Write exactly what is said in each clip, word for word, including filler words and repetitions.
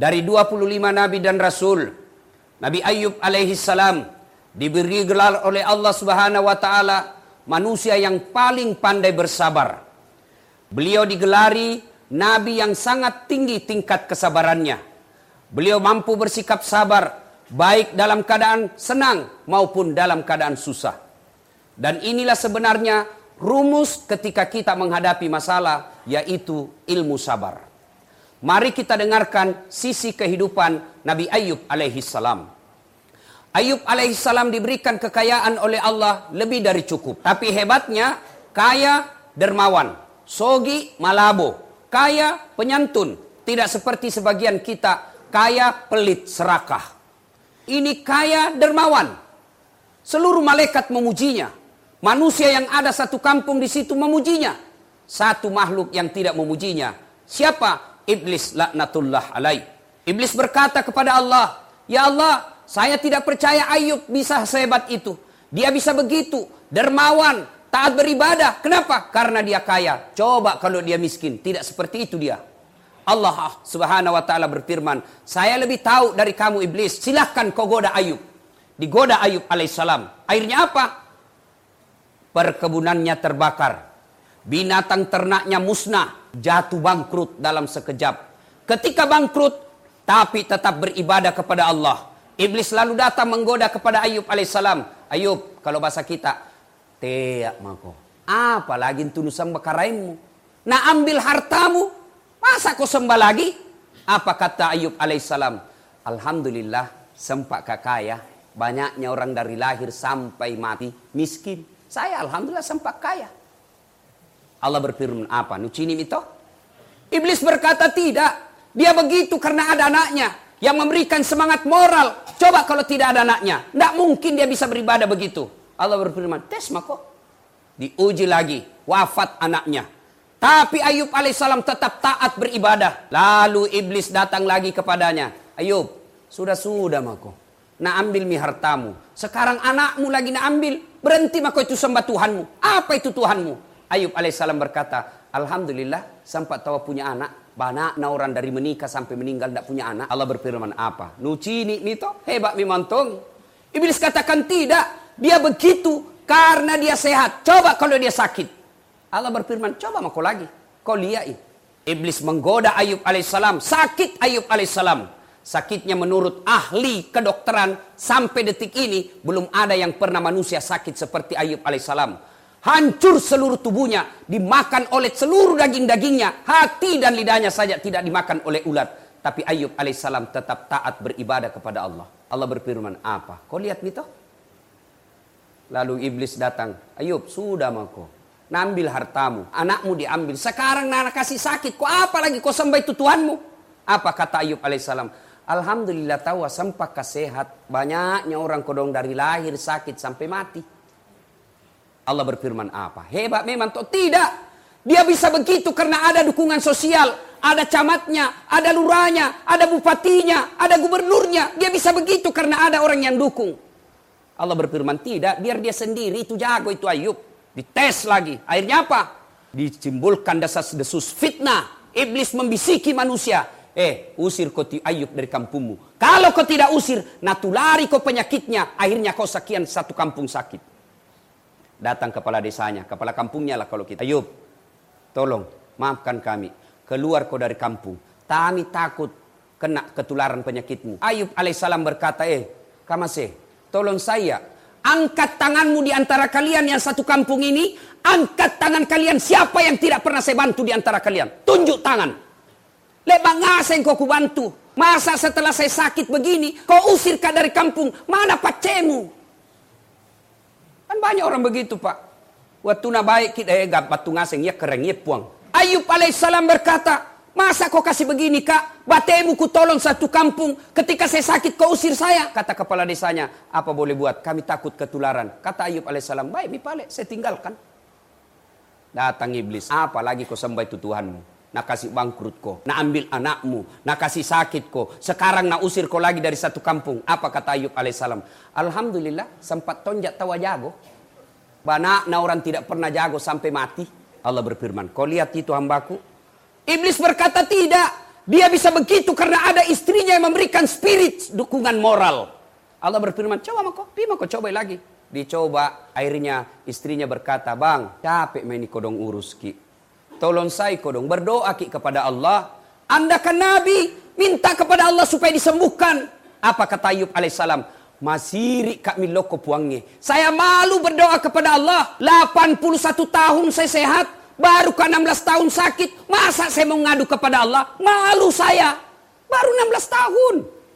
Dari dua puluh lima nabi dan rasul, Nabi Ayub alaihi salam diberi gelar oleh Allah Subhanahu wa taala manusia yang paling pandai bersabar. Beliau digelari nabi yang sangat tinggi tingkat kesabarannya. Beliau mampu bersikap sabar baik dalam keadaan senang maupun dalam keadaan susah. Dan inilah sebenarnya rumus ketika kita menghadapi masalah, yaitu ilmu sabar. Mari kita dengarkan sisi kehidupan Nabi Ayub alaihi salam. Ayub alaihi salam diberikan kekayaan oleh Allah lebih dari cukup. Tapi hebatnya, kaya dermawan, sogi malabo, kaya penyantun. Tidak seperti sebagian kita, kaya pelit serakah. Ini kaya dermawan. Seluruh malaikat memujinya. Manusia yang ada satu kampung di situ memujinya. Satu makhluk yang tidak memujinya. Siapa? Iblis laknatullah alaih. Iblis berkata kepada Allah, "Ya Allah, saya tidak percaya Ayub bisa sehebat itu. Dia bisa begitu, dermawan, taat beribadah. Kenapa? Karena dia kaya. Coba kalau dia miskin, tidak seperti itu dia." Allah Subhanahu wa taala berfirman, "Saya lebih tahu dari kamu iblis. Silahkan kau goda Ayub." Digoda Ayub alaihissalam. Akhirnya apa? Perkebunannya terbakar. Binatang ternaknya musnah. Jatuh bangkrut dalam sekejap. Ketika bangkrut, tapi tetap beribadah kepada Allah. Iblis lalu datang menggoda kepada Ayub alaihissalam. Ayub, kalau bahasa kita, teak mako. Apalagi itu nusam bakaraimu. Nah ambil hartamu, masa kau sembah lagi? Apa kata Ayub alaihissalam? Alhamdulillah, sempak kakaya. Banyaknya orang dari lahir sampai mati miskin. Saya alhamdulillah sempak kaya. Allah berfirman apa? Nucini itu? Iblis berkata tidak. Dia begitu karena ada anaknya yang memberikan semangat moral. Coba kalau tidak ada anaknya, tidak mungkin dia bisa beribadah begitu. Allah berfirman, tes mako. Diuji lagi, wafat anaknya. Tapi Ayub alaihissalam tetap taat beribadah. Lalu iblis datang lagi kepadanya. Ayub, sudah-sudah mako. Nak ambil mi hartamu. Sekarang anakmu lagi nak ambil. Berhenti mako itu sembah Tuhanmu. Apa itu Tuhanmu? Ayub alaihissalam berkata, alhamdulillah sempat tahu punya anak. Banyak orang dari menikah sampai meninggal tidak punya anak. Allah berfirman apa? Nucini mito hebat mimantong. Iblis katakan tidak. Dia begitu karena dia sehat. Coba kalau dia sakit. Allah berfirman, coba mako lagi. Kau lihat. Iblis menggoda Ayub alaihissalam. Sakit Ayub alaihissalam. Sakitnya menurut ahli kedokteran sampai detik ini belum ada yang pernah manusia sakit seperti Ayub alaihissalam. Hancur seluruh tubuhnya, dimakan oleh seluruh daging-dagingnya, hati dan lidahnya saja tidak dimakan oleh ulat. Tapi Ayub alaihissalam tetap taat beribadah kepada Allah. Allah berfirman apa? Kau lihat itu? Lalu iblis datang, Ayub sudah mako, nambil hartamu, anakmu diambil. Sekarang nak kasih sakit, kau apa lagi kau sembah itu Tuhanmu? Apa kata Ayub alaihissalam? Alhamdulillah tahu sempak sehat. Banyaknya orang kodong dari lahir sakit sampai mati. Allah berfirman apa? Hebat memang toh? Tidak. Dia bisa begitu karena ada dukungan sosial. Ada camatnya, ada lurahnya, ada bupatinya, ada gubernurnya. Dia bisa begitu karena ada orang yang dukung. Allah berfirman tidak. Biar dia sendiri itu jago itu Ayub. Dites lagi. Akhirnya apa? Ditimbulkan desas-desus fitnah. Iblis membisiki manusia. Eh, usir kau Ayub dari kampungmu. Kalau kau tidak usir, natulari kau penyakitnya. Akhirnya kau sekian satu kampung sakit. Datang kepala desanya, kepala kampungnya lah kalau kita. Ayub, tolong maafkan kami. Keluar kau dari kampung. Kami takut kena ketularan penyakitmu. Ayub alaihissalam berkata, eh, kamase, tolong saya. Angkat tanganmu di antara kalian yang satu kampung ini. Angkat tangan kalian siapa yang tidak pernah saya bantu di antara kalian. Tunjuk tangan. Lebang ngaseng kau kubantu. Masa setelah saya sakit begini, kau usir kau dari kampung. Mana pacemu? Kan banyak orang begitu pak. Waktu na baik kita eh gak batu ngaseng ya keren ya puang. Ayub alaihissalam berkata, masa kau kasih begini kak? Batemu ku tolong satu kampung. Ketika saya sakit kau usir saya. Kata kepala desanya, apa boleh buat? Kami takut ketularan. Kata Ayub alaihissalam, baik mipale saya tinggalkan. Datang iblis. Apalagi kau sembah itu Tuhanmu. Nak kasih bangkrut kau. Nak ambil anakmu. Nak kasih sakit kau. Sekarang nak usir kau lagi dari satu kampung. Apa kata Ayub alaihissalam? Alhamdulillah sempat tonjak tawa jago. Banyak na orang tidak pernah jago sampai mati. Allah berfirman, kau lihat itu hambaku? Iblis berkata tidak. Dia bisa begitu karena ada istrinya yang memberikan spirit dukungan moral. Allah berfirman, coba mako, pi mako coba lagi. Dicoba, akhirnya istrinya berkata, bang, capek main kodong urus ki. Tolong saya kodong, berdoa ki kepada Allah. Anda kan Nabi, minta kepada Allah supaya disembuhkan. Apa kata Ayub alaihissalam? Masiri kak miloko puangnya. Saya malu berdoa kepada Allah. delapan puluh satu tahun saya sehat. Baru ke enam belas tahun sakit. Masa saya mau ngadu kepada Allah? Malu saya. Baru enam belas tahun.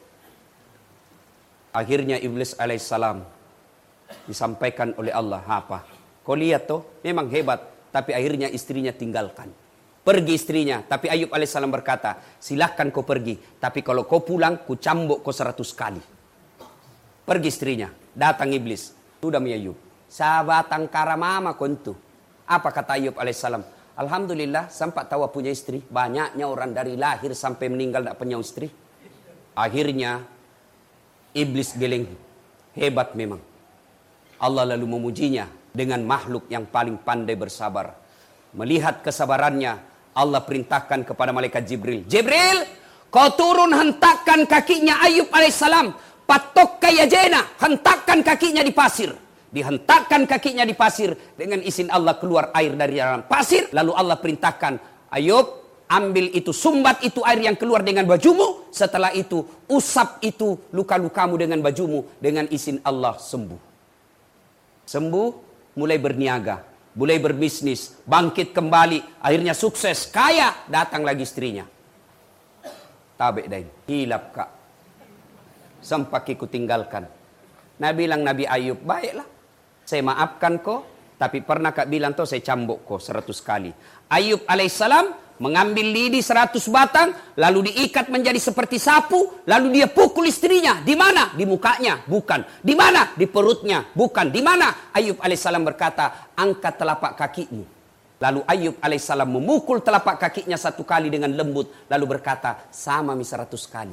Akhirnya Iblis alaihissalam disampaikan oleh Allah. Apa? Kau lihat tuh, memang hebat. Tapi akhirnya istrinya tinggalkan. Pergi istrinya. Tapi Ayub alaihissalam berkata, silahkan kau pergi. Tapi kalau kau pulang, ku cambuk kau seratus kali. Pergi istrinya. Datang iblis. Sudah mi Ayub. Sabatang karamama kontu. Apa kata Ayub alaihissalam? Alhamdulillah, sempat tahu punya istri. Banyaknya orang dari lahir sampai meninggal tidak punya istri. Akhirnya, iblis geleng. Hebat memang. Allah lalu memujinya dengan makhluk yang paling pandai bersabar. Melihat kesabarannya, Allah perintahkan kepada malaikat Jibril. Jibril, kau turun hentakkan kakinya Ayub alaihissalam. Patok kaya jena, hentakkan kakinya di pasir. Dihentakkan kakinya di pasir. Dengan izin Allah keluar air dari dalam pasir. Lalu Allah perintahkan, Ayub, ambil itu, sumbat itu air yang keluar dengan bajumu. Setelah itu, usap itu luka-lukamu dengan bajumu. Dengan izin Allah sembuh. Sembuh, mulai berniaga, mulai berbisnis, bangkit kembali, akhirnya sukses, kaya, datang lagi istrinya. Tabe dain, hilap kak. Sempak ikut tinggalkan. Nah bilang Nabi Ayub, baiklah, saya maafkan kau, tapi pernah kak bilang tuh saya cambuk kau seratus kali. Ayub alaihissalam mengambil lidi seratus batang, lalu diikat menjadi seperti sapu, lalu dia pukul istrinya. Di mana? Di mukanya, bukan. Di mana? Di perutnya, bukan. Di mana? Ayub alaihissalam berkata, angkat telapak kakimu. Lalu Ayub alaihissalam memukul telapak kakinya satu kali dengan lembut, lalu berkata, sama mi seratus kali.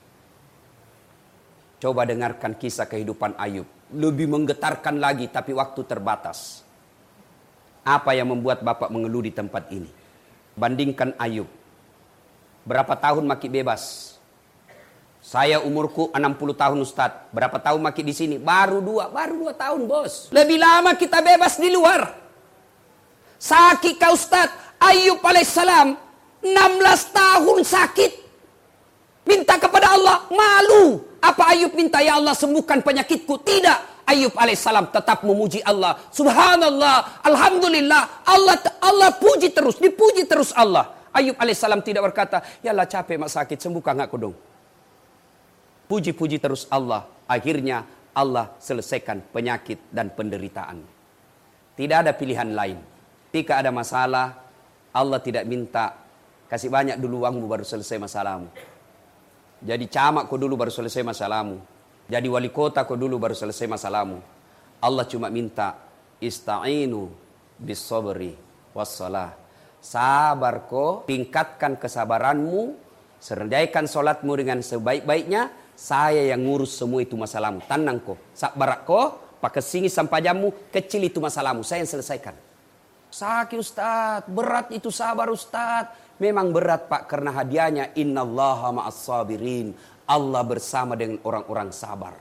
Coba dengarkan kisah kehidupan Ayub. Lebih menggetarkan lagi, tapi waktu terbatas. Apa yang membuat Bapak mengeluh di tempat ini? Bandingkan Ayub. Berapa tahun maki bebas? Saya umurku enam puluh tahun Ustadz. Berapa tahun maki di sini? Baru dua. Baru dua tahun bos. Lebih lama kita bebas di luar. Sakit kau Ustadz. Ayub alaihissalam enam belas tahun sakit. Minta kepada Allah. Malu. Apa Ayub minta? Ya Allah sembuhkan penyakitku? Tidak. Ayub alaihissalam tetap memuji Allah. Subhanallah, alhamdulillah, Allah Allah puji terus, dipuji terus Allah. Ayub alaihissalam tidak berkata, ya Allah capek mak sakit, sembuhkan aku dong. Puji-puji terus Allah. Akhirnya Allah selesaikan penyakit dan penderitaan. Tidak ada pilihan lain. Jika ada masalah, Allah tidak minta kasih banyak dulu uangmu baru selesai masalahmu. Jadi camak kau dulu baru selesai masalahmu. Jadi wali kota kau dulu baru selesai masalahmu. Allah cuma minta ista'inu bis sabri wassalah. Sabar kau, tingkatkan kesabaranmu, serdaikan solatmu dengan sebaik-baiknya. Saya yang ngurus semua itu masalahmu. Tenang kau, sabar kau, pakai singi sampai jamu, kecil itu masalahmu. Saya yang selesaikan. Sakit Ustaz, berat itu sabar Ustaz. Memang berat Pak, karena hadiahnya innallaha ma'as sabirin. Allah bersama dengan orang-orang sabar.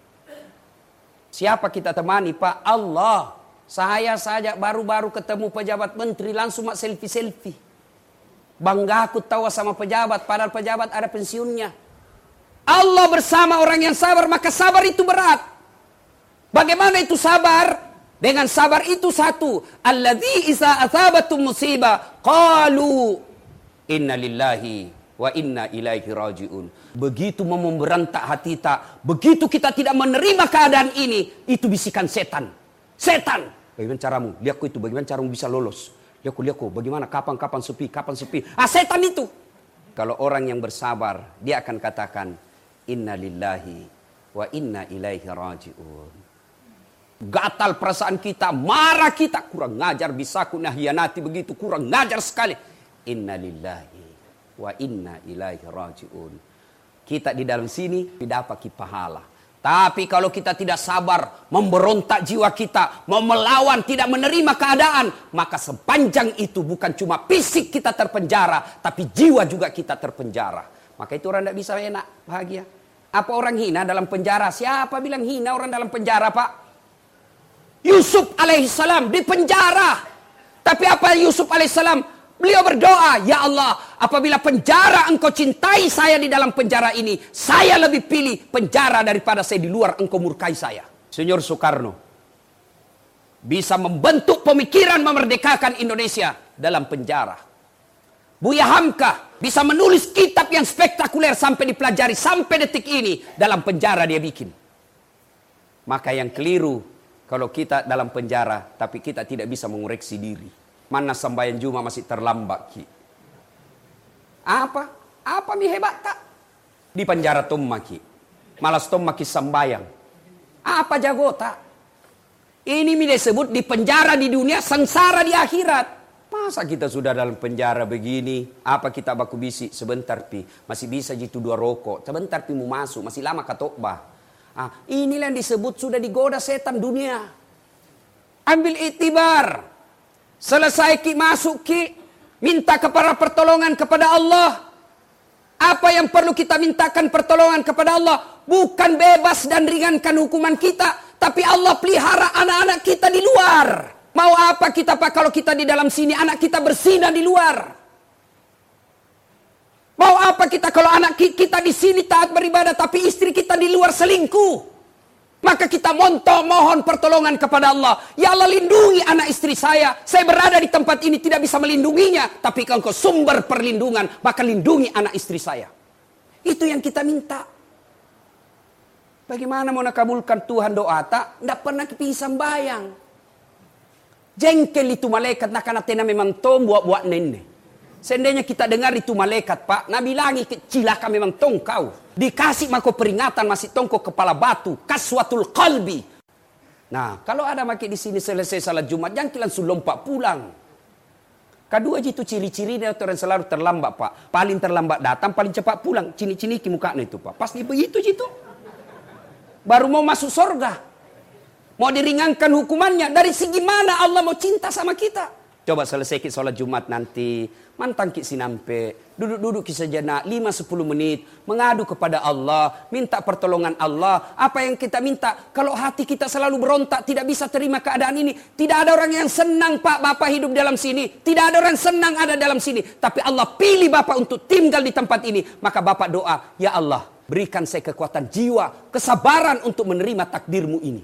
Siapa kita temani Pak? Allah. Saya saja baru-baru ketemu pejabat menteri langsung mak selfie-selfie. Bangga aku tawa sama pejabat, padahal pejabat ada pensiunnya. Allah bersama orang yang sabar, maka sabar itu berat. Bagaimana itu sabar? Dengan sabar itu satu, alladzi iza athabatum musibah qalu inna lillahi wa inna ilaihi raji'un. Begitu memberontak hati kita, begitu kita tidak menerima keadaan ini, itu bisikan setan. Setan, bagaimana caramu? Lihatku itu, bagaimana caramu bisa lolos? Lihatku, lihatku, bagaimana, kapan, kapan sepi, kapan sepi. Ah, setan itu. Kalau orang yang bersabar, dia akan katakan, inna lillahi wa inna ilaihi raji'un. Gatal perasaan kita, marah kita, kurang ngajar, bisa ku nahianati begitu, kurang ngajar sekali. Inna lillahi wa inna ilaihi raji'un. Kita di dalam sini tidak dapat pahala. Tapi kalau kita tidak sabar, memberontak jiwa kita, mau melawan, tidak menerima keadaan, maka sepanjang itu bukan cuma fisik kita terpenjara, tapi jiwa juga kita terpenjara. Maka itu orang tidak bisa enak, bahagia. Apa orang hina dalam penjara? Siapa bilang hina orang dalam penjara, Pak? Yusuf alaihissalam di penjara. Tapi apa Yusuf alaihissalam? Beliau berdoa, ya Allah, apabila penjara engkau cintai saya di dalam penjara ini, saya lebih pilih penjara daripada saya di luar engkau murkai saya. Insinyur Soekarno bisa membentuk pemikiran memerdekakan Indonesia dalam penjara. Buya Hamka bisa menulis kitab yang spektakuler sampai dipelajari sampai detik ini dalam penjara dia bikin. Maka yang keliru kalau kita dalam penjara tapi kita tidak bisa mengoreksi diri. Mana sembahyang Jumat masih terlambat, Ki. Apa? Apa mi hebat tak? Di penjara tomma, Ki. Malas tomma Ki sembahyang. Apa jago tak? Ini mi disebut di penjara di dunia, sengsara di akhirat. Masa kita sudah dalam penjara begini? Apa kita baku bisi sebentar pi? Masih bisa jitu dua rokok. Sebentar pi mau masuk, masih lama katokbah. Ah, inilah yang disebut sudah digoda setan dunia. Ambil itibar. Selesai Ki masuk Ki, minta kepada pertolongan kepada Allah. Apa yang perlu kita mintakan pertolongan kepada Allah? Bukan bebas dan ringankan hukuman kita, tapi Allah pelihara anak-anak kita di luar. Mau apa kita Pak kalau kita di dalam sini, anak kita bersinar di luar? Mau apa kita kalau anak kita di sini taat beribadah, tapi istri kita di luar selingkuh? Maka kita montok mohon pertolongan kepada Allah. Ya Allah, lindungi anak istri saya. Saya berada di tempat ini tidak bisa melindunginya. Tapi engkau sumber perlindungan, maka lindungi anak istri saya. Itu yang kita minta. Bagaimana mau nakabulkan Tuhan doa tak? Tidak pernah kepisah sembahyang. Jengkel itu malaikat nak kanatena memang tom buat-buat nenek. Seandainya kita dengar itu malaikat, Pak, Nabi bilangi cilaka memang tong kau. Dikasih mako peringatan masih tongko kepala batu, kaswatul qalbi. Nah, kalau ada maki di sini selesai salat Jumat, jangan langsung lompat pulang. Kedua itu ciri-cirinya orang selalu terlambat, Pak. Paling terlambat datang, paling cepat pulang. Cini-cini ki mukanya itu, Pak. Pasti begitu gitu. Baru mau masuk surga. Mau diringankan hukumannya. Dari segi mana Allah mau cinta sama kita? Coba selesai kita sholat Jumat nanti, mantang kita sinampe, duduk-duduk kita sejenak, lima sampai sepuluh menit, mengadu kepada Allah, minta pertolongan Allah. Apa yang kita minta? Kalau hati kita selalu berontak, tidak bisa terima keadaan ini, tidak ada orang yang senang Pak, Bapak hidup dalam sini. Tidak ada orang senang ada dalam sini. Tapi Allah pilih Bapak untuk tinggal di tempat ini. Maka Bapak doa, ya Allah, berikan saya kekuatan jiwa, kesabaran untuk menerima takdirmu ini.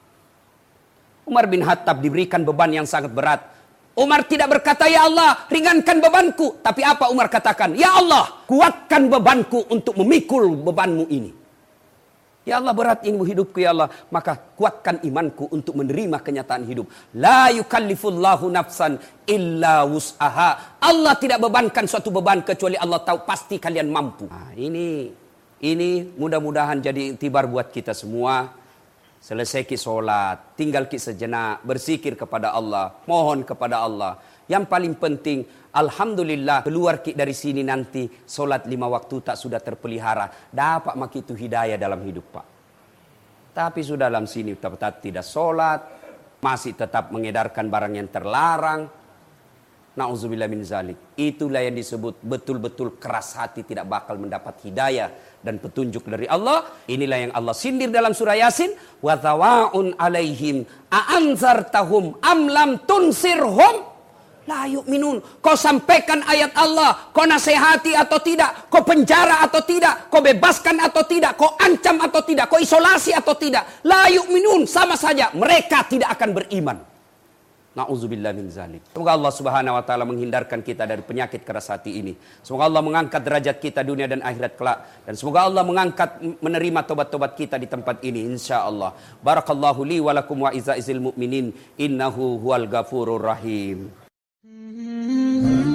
Umar bin Khattab diberikan beban yang sangat berat. Umar tidak berkata, ya Allah, ringankan bebanku. Tapi apa Umar katakan? Ya Allah, kuatkan bebanku untuk memikul bebanmu ini. Ya Allah, berat ini hidupku ya Allah. Maka kuatkan imanku untuk menerima kenyataan hidup. La yukallifullahu nafsan illa wus'aha. Allah tidak bebankan suatu beban kecuali Allah tahu pasti kalian mampu. Nah, ini, ini mudah-mudahan jadi iktibar buat kita semua. Selesai ki sholat, tinggal ki sejenak, berzikir kepada Allah, mohon kepada Allah. Yang paling penting, alhamdulillah, keluar ki dari sini nanti, sholat lima waktu tak sudah terpelihara. Dapat maki itu hidayah dalam hidup, Pak. Tapi sudah dalam sini tetap tidak sholat, masih tetap mengedarkan barang yang terlarang. Na'udzubillah min zalik. Itulah yang disebut betul-betul keras hati tidak bakal mendapat hidayah dan petunjuk dari Allah. Inilah yang Allah sindir dalam surah Yasin. Wa thawaun alaihim a'anzartahum am lam tunsirhum la yu'minun. Kau sampaikan ayat Allah, kau nasihati atau tidak, kau penjara atau tidak, kau bebaskan atau tidak, kau ancam atau tidak, kau isolasi atau tidak, la yu'minun, sama saja mereka tidak akan beriman. Na'udzubillah min zalik. Semoga Allah subhanahu wa ta'ala menghindarkan kita dari penyakit keras hati ini. Semoga Allah mengangkat derajat kita dunia dan akhirat kelak. Dan semoga Allah mengangkat menerima tobat-tobat kita di tempat ini insyaAllah. Barakallahu li walakum wa izza'izil mu'minin. Innahu huwal ghafurur rahim.